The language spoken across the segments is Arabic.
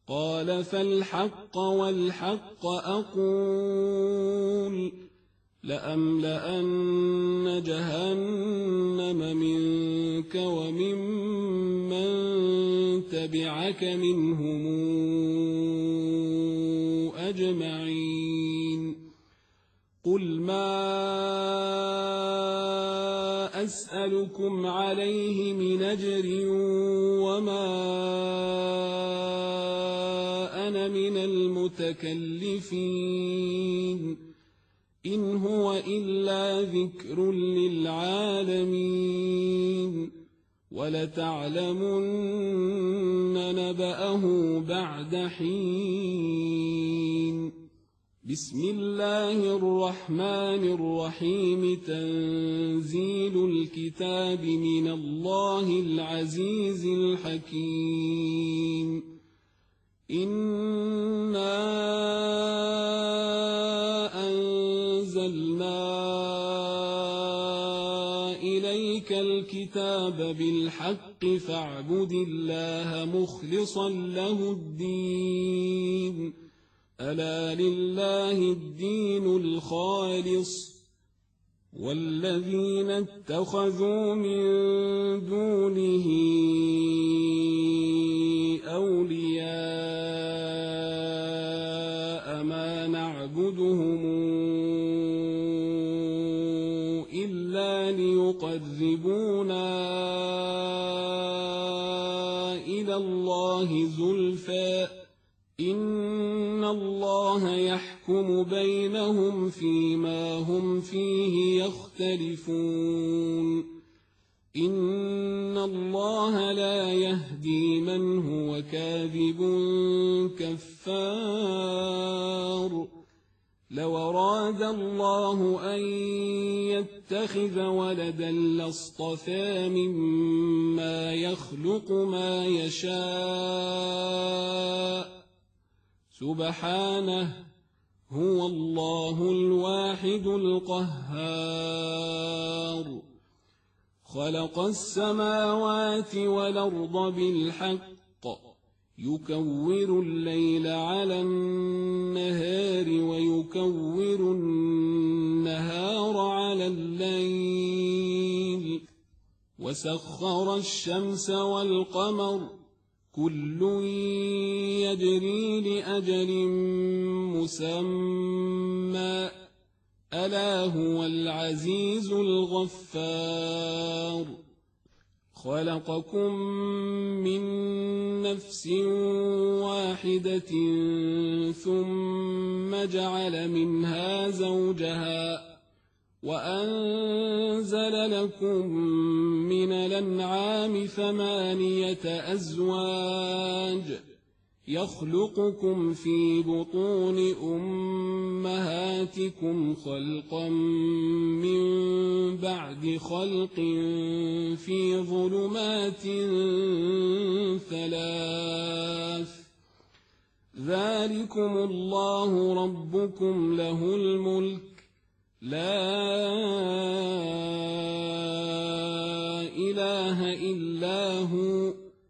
قال فالحق والحق أقول لأملأن جهنم منك وممن تبعك منهم أجمعين قل ما أسألكم عليه من أجر وما أنا من المتكلفين إن هو إلا ذكر للعالمين ولتعلمن نبأه بعد حين بسم الله الرحمن الرحيم تنزيل الكتاب من الله العزيز الحكيم إنا أنزلنا إليك الكتاب بالحق فاعبد الله مخلصا له الدين ألا لله الدين الخالص والذين اتخذوا من دونه أولياء ما نعبدهم إلا ليقربونا إلى الله زلفى إن الله يحكم بينهم فيما هم فيه يختلفون إن الله لا يهدي من هو كاذب كفار لو أراد الله أن يتخذ ولدا لاصطفى مما يخلق ما يشاء سبحانه هو الله الواحد القهار خلق السماوات والأرض بالحق يكور الليل على النهار ويكور النهار على الليل وسخر الشمس والقمر كل يجري لأجل مسمى ألا هو العزيز الغفار خلقكم من نفس واحدة ثم جعل منها زوجها وأنزل لكم من الأنعام 8 أزواج يخلقكم في بطون أمهاتكم خلقا من بعد خلق في ظلمات 3 ذلكم الله ربكم له الملك لا إله إلا هو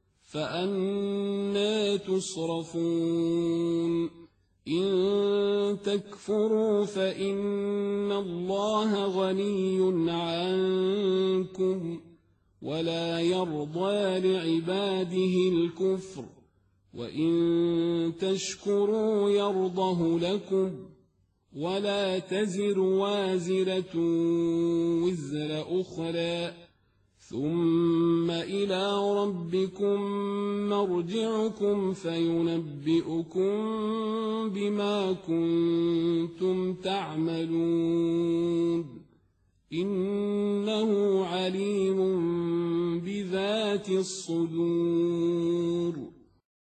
فأنى تصرفون إن تكفروا فإن الله غني عنكم ولا يرضى لعباده الكفر وإن تشكروا يرضه لكم ولا تزر وازرة وزر أخرى ثم إلى ربكم مرجعكم فينبئكم بما كنتم تعملون إنه عليم بذات الصدور